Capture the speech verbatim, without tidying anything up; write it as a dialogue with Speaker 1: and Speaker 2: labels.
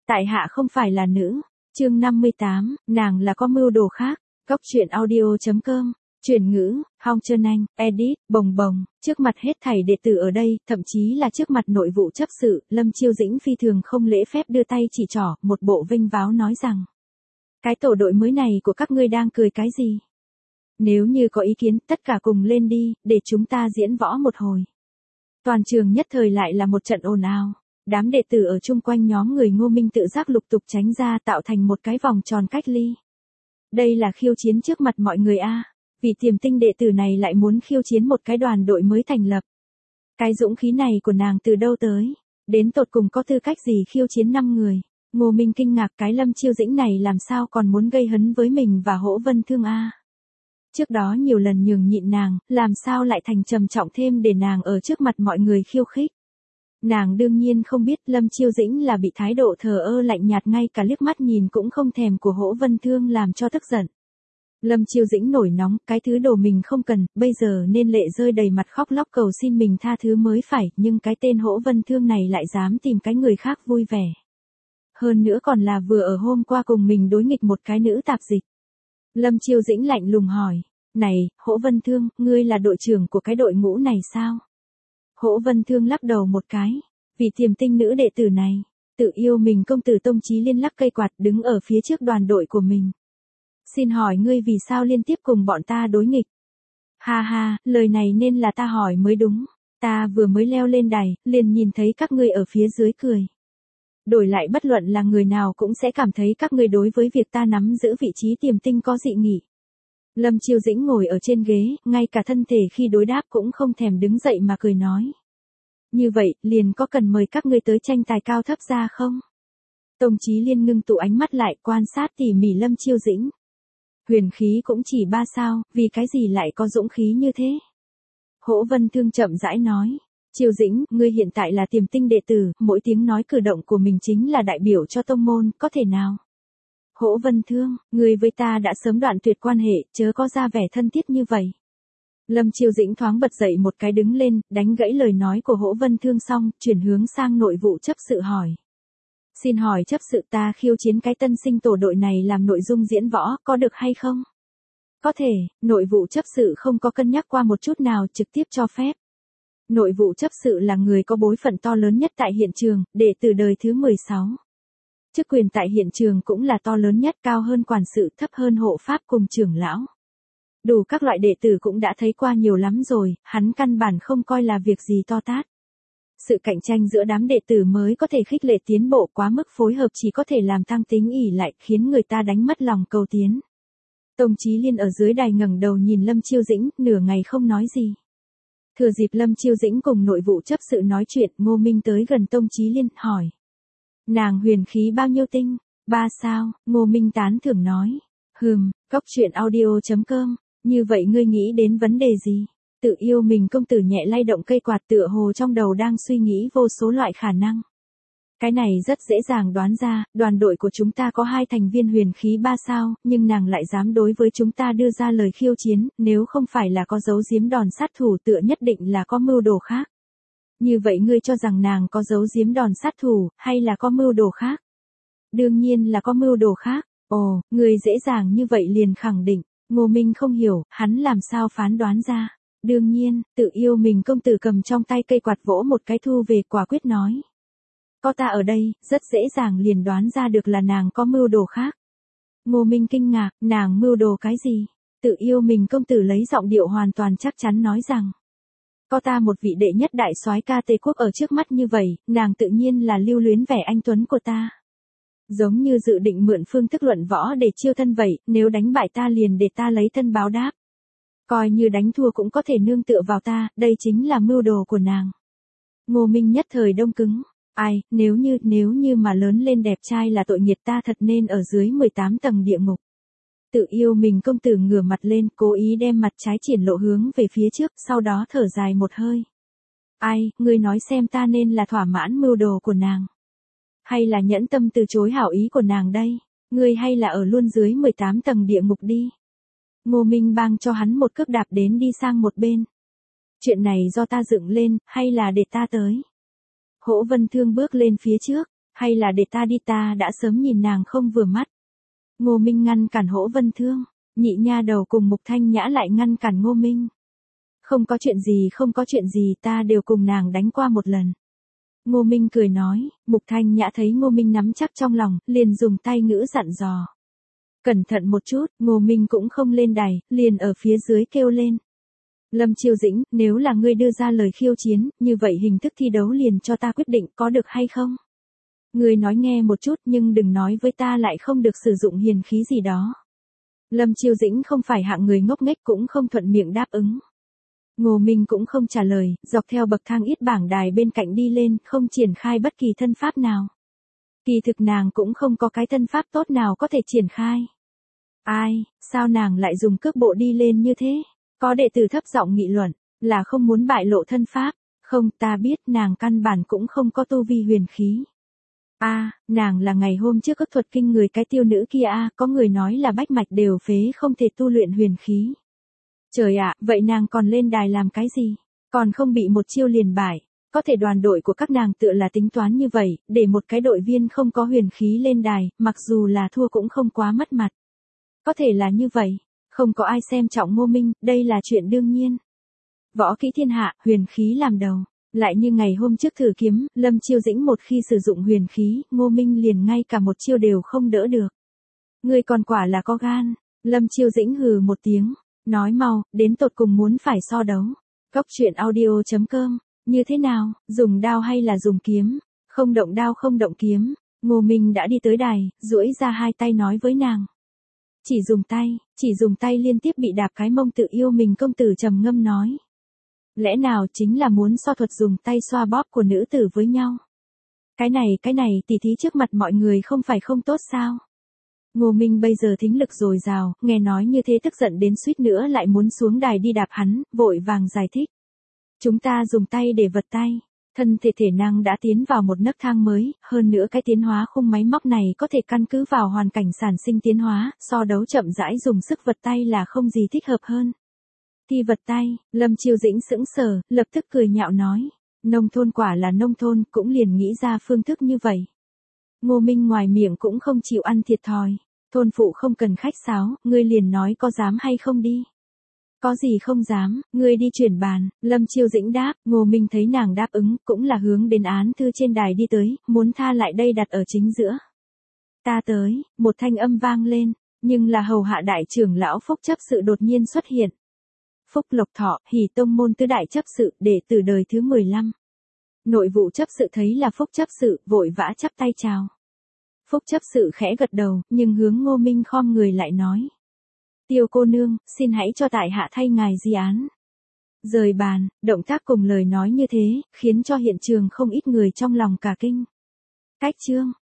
Speaker 1: Tại hạ không phải là nữ. Chương năm mươi tám, nàng là có mưu đồ khác. Góc truyện audio chấm com. Chuyển ngữ, Hong Trơn Anh, edit, bồng bồng, trước mặt hết thảy đệ tử ở đây, thậm chí là trước mặt nội vụ chấp sự, Lâm Chiêu Dĩnh phi thường không lễ phép đưa tay chỉ trỏ, một bộ vinh váo nói rằng. Cái tổ đội mới này của các ngươi đang cười cái gì? Nếu như có ý kiến, tất cả cùng lên đi, để chúng ta diễn võ một hồi. Toàn trường nhất thời lại là một trận ồn ào. Đám đệ tử ở chung quanh nhóm người Ngô Minh tự giác lục tục tránh ra tạo thành một cái vòng tròn cách ly. Đây là khiêu chiến trước mặt mọi người a. Vị tiềm tinh đệ tử này lại muốn khiêu chiến một cái đoàn đội mới thành lập. Cái dũng khí này của nàng từ đâu tới? Đến tột cùng có tư cách gì khiêu chiến năm người? Ngô Minh kinh ngạc cái Lâm Chiêu Dĩnh này làm sao còn muốn gây hấn với mình và Hỗ Vân Thương a. Trước đó nhiều lần nhường nhịn nàng, làm sao lại thành trầm trọng thêm để nàng ở trước mặt mọi người khiêu khích. Nàng đương nhiên không biết Lâm Chiêu Dĩnh là bị thái độ thờ ơ lạnh nhạt ngay cả liếc mắt nhìn cũng không thèm của Hỗ Vân Thương làm cho tức giận. Lâm Chiêu Dĩnh nổi nóng, cái thứ đồ mình không cần, bây giờ nên lệ rơi đầy mặt khóc lóc cầu xin mình tha thứ mới phải, nhưng cái tên Hỗ Vân Thương này lại dám tìm cái người khác vui vẻ. Hơn nữa còn là vừa ở hôm qua cùng mình đối nghịch một cái nữ tạp dịch. Lâm Chiêu Dĩnh lạnh lùng hỏi, này, Hỗ Vân Thương, ngươi là đội trưởng của cái đội ngũ này sao? Hỗ Vân Thương lắc đầu một cái, vị tiềm tinh nữ đệ tử này, tự yêu mình công tử Tông Chí Liên lắc cây quạt đứng ở phía trước đoàn đội của mình. Xin hỏi ngươi vì sao liên tiếp cùng bọn ta đối nghịch? Ha ha, lời này nên là ta hỏi mới đúng, ta vừa mới leo lên đài, liền nhìn thấy các ngươi ở phía dưới cười. Đổi lại bất luận là người nào cũng sẽ cảm thấy các ngươi đối với việc ta nắm giữ vị trí tiềm tinh có dị nghị. Lâm Chiêu Dĩnh ngồi ở trên ghế, ngay cả thân thể khi đối đáp cũng không thèm đứng dậy mà cười nói. Như vậy, liền có cần mời các ngươi tới tranh tài cao thấp ra không? Tông Chí Liên ngưng tụ ánh mắt lại quan sát tỉ mỉ Lâm Chiêu Dĩnh. Huyền khí cũng chỉ ba sao, vì cái gì lại có dũng khí như thế? Hỗ Vân Thương chậm rãi nói. Chiêu Dĩnh, ngươi hiện tại là tiềm tinh đệ tử, mỗi tiếng nói cử động của mình chính là đại biểu cho tông môn, có thể nào? Hỗ Vân Thương, ngươi với ta đã sớm đoạn tuyệt quan hệ, chớ có ra vẻ thân thiết như vậy. Lâm Chiêu Dĩnh thoáng bật dậy một cái đứng lên, đánh gãy lời nói của Hỗ Vân Thương xong, chuyển hướng sang nội vụ chấp sự hỏi. Xin hỏi chấp sự ta khiêu chiến cái tân sinh tổ đội này làm nội dung diễn võ, có được hay không? Có thể, nội vụ chấp sự không có cân nhắc qua một chút nào trực tiếp cho phép. Nội vụ chấp sự là người có bối phận to lớn nhất tại hiện trường, đệ tử đời thứ mười sáu. Chức quyền tại hiện trường cũng là to lớn nhất, cao hơn quản sự, thấp hơn hộ pháp cùng trưởng lão. Đủ các loại đệ tử cũng đã thấy qua nhiều lắm rồi, hắn căn bản không coi là việc gì to tát. Sự cạnh tranh giữa đám đệ tử mới có thể khích lệ tiến bộ, quá mức phối hợp chỉ có thể làm tăng tính ỷ lại, khiến người ta đánh mất lòng cầu tiến. Tông Chí Liên ở dưới đài ngẩng đầu nhìn Lâm Chiêu Dĩnh, nửa ngày không nói gì. Thừa dịp Lâm Chiêu Dĩnh cùng nội vụ chấp sự nói chuyện, Ngô Minh tới gần Tông Chí Liên, hỏi. Nàng huyền khí bao nhiêu tinh? Ba sao, Ngô Minh tán thưởng nói. Hừm, góc truyện audio chấm com, như vậy ngươi nghĩ đến vấn đề gì? Tự yêu mình công tử nhẹ lay động cây quạt tựa hồ trong đầu đang suy nghĩ vô số loại khả năng. Cái này rất dễ dàng đoán ra, đoàn đội của chúng ta có hai thành viên huyền khí ba sao, nhưng nàng lại dám đối với chúng ta đưa ra lời khiêu chiến, nếu không phải là có dấu giếm đòn sát thủ tựa nhất định là có mưu đồ khác. Như vậy ngươi cho rằng nàng có dấu giếm đòn sát thủ, hay là có mưu đồ khác? Đương nhiên là có mưu đồ khác. Ồ, ngươi dễ dàng như vậy liền khẳng định. Ngô Minh không hiểu, hắn làm sao phán đoán ra. Đương nhiên, tự yêu mình công tử cầm trong tay cây quạt vỗ một cái thu về, quả quyết nói. Có ta ở đây, rất dễ dàng liền đoán ra được là nàng có mưu đồ khác. Ngô Minh kinh ngạc, nàng mưu đồ cái gì? Tự yêu mình công tử lấy giọng điệu hoàn toàn chắc chắn nói rằng. Có ta một vị đệ nhất đại soái ca Tây Quốc ở trước mắt như vậy, nàng tự nhiên là lưu luyến vẻ anh tuấn của ta. Giống như dự định mượn phương thức luận võ để chiêu thân vậy, nếu đánh bại ta liền để ta lấy thân báo đáp. Coi như đánh thua cũng có thể nương tựa vào ta, đây chính là mưu đồ của nàng. Ngô Minh nhất thời đông cứng. Ai, nếu như, nếu như mà lớn lên đẹp trai là tội nghiệt ta thật nên ở dưới mười tám tầng địa ngục. Tự yêu mình công tử ngửa mặt lên, cố ý đem mặt trái triển lộ hướng về phía trước, sau đó thở dài một hơi. Ai, ngươi nói xem ta nên là thỏa mãn mưu đồ của nàng. Hay là nhẫn tâm từ chối hảo ý của nàng đây, ngươi hay là ở luôn dưới mười tám tầng địa ngục đi. Ngô Minh bang cho hắn một cước đạp đến đi sang một bên. Chuyện này do ta dựng lên, hay là để ta tới? Hỗ Vân Thương bước lên phía trước, Hay là để ta đi, ta đã sớm nhìn nàng không vừa mắt. Ngô Minh ngăn cản Hỗ Vân Thương, nhị nha đầu cùng Mục Thanh Nhã lại ngăn cản Ngô Minh. Không có chuyện gì, không có chuyện gì, ta đều cùng nàng đánh qua một lần. Ngô Minh cười nói. Mục Thanh Nhã thấy Ngô Minh nắm chắc trong lòng, liền dùng tay ngữ dặn dò. Cẩn thận một chút. Ngô Minh cũng không lên đài, liền ở phía dưới kêu lên. Lâm Chiêu Dĩnh, nếu là ngươi đưa ra lời khiêu chiến, như vậy hình thức thi đấu liền cho ta quyết định, có được hay không? Ngươi nói nghe một chút, nhưng đừng nói với ta lại không được sử dụng hiền khí gì đó. Lâm Chiêu Dĩnh không phải hạng người ngốc nghếch, cũng không thuận miệng đáp ứng. Ngô Minh cũng không trả lời, dọc theo bậc thang yết bảng đài bên cạnh đi lên, không triển khai bất kỳ thân pháp nào. Kỳ thực nàng cũng không có cái thân pháp tốt nào có thể triển khai. Ai, sao nàng lại dùng cước bộ đi lên như thế? Có đệ tử thấp giọng nghị luận, là không muốn bại lộ thân pháp. Không, ta biết nàng căn bản cũng không có tu vi huyền khí. A, à, nàng là ngày hôm trước ức thuật kinh người cái tiêu nữ kia a, à, có người nói là bách mạch đều phế không thể tu luyện huyền khí. Trời ạ, à, vậy nàng còn lên đài làm cái gì? Còn không bị một chiêu liền bại. Có thể đoàn đội của các nàng tựa là tính toán như vậy, để một cái đội viên không có huyền khí lên đài, mặc dù là thua cũng không quá mất mặt. Có thể là như vậy, không có ai xem trọng Ngô Minh, đây là chuyện đương nhiên. Võ kỹ thiên hạ, huyền khí làm đầu. Lại như ngày hôm trước thử kiếm, Lâm Chiêu Dĩnh một khi sử dụng huyền khí, Ngô Minh liền ngay cả một chiêu đều không đỡ được. Ngươi còn quả là có gan. Lâm Chiêu Dĩnh hừ một tiếng, nói mau, đến tột cùng muốn phải so đấu. Góc truyện audio chấm com, như thế nào, dùng đao hay là dùng kiếm? Không động đao không động kiếm. Ngô Minh đã đi tới đài, duỗi ra hai tay nói với nàng. Chỉ dùng tay, chỉ dùng tay liên tiếp bị đạp cái mông tự yêu mình. Công tử trầm ngâm nói. Lẽ nào chính là muốn so thuật dùng tay xoa bóp của nữ tử với nhau? Cái này, cái này tỉ thí trước mặt mọi người không phải không tốt sao? Ngô Minh bây giờ thính lực dồi dào, nghe nói như thế tức giận đến suýt nữa lại muốn xuống đài đi đạp hắn, vội vàng giải thích. Chúng ta dùng tay để vật tay. Thân thể thể năng đã tiến vào một nấc thang mới, hơn nữa cái tiến hóa khung máy móc này có thể căn cứ vào hoàn cảnh sản sinh tiến hóa, so đấu chậm rãi dùng sức vật tay là không gì thích hợp hơn. Thi vật tay, Lâm Chiêu Dĩnh sững sờ, lập tức cười nhạo nói. Nông thôn quả là nông thôn, cũng liền nghĩ ra phương thức như vậy. Ngô Minh ngoài miệng cũng không chịu ăn thiệt thòi. Thôn phụ không cần khách sáo, ngươi liền nói có dám hay không đi. Có gì không dám, ngươi đi chuyển bàn. Lâm Chiêu Dĩnh đáp. Ngô Minh thấy nàng đáp ứng, cũng là hướng đến án thư trên đài đi tới, muốn tha lại đây đặt ở chính giữa. Ta tới, một thanh âm vang lên, nhưng là hầu hạ đại trưởng lão Phúc chấp sự đột nhiên xuất hiện. Phúc Lộc Thọ, Hỉ tông môn tứ đại chấp sự, đệ tử đời thứ mười lăm. Nội vụ chấp sự thấy là Phúc chấp sự, vội vã chắp tay chào. Phúc chấp sự khẽ gật đầu, nhưng hướng Ngô Minh khom người lại nói. Tiêu cô nương, xin hãy cho tại hạ thay ngài di án. Rời bàn, động tác cùng lời nói như thế, khiến cho hiện trường không ít người trong lòng cả kinh. Cách chương,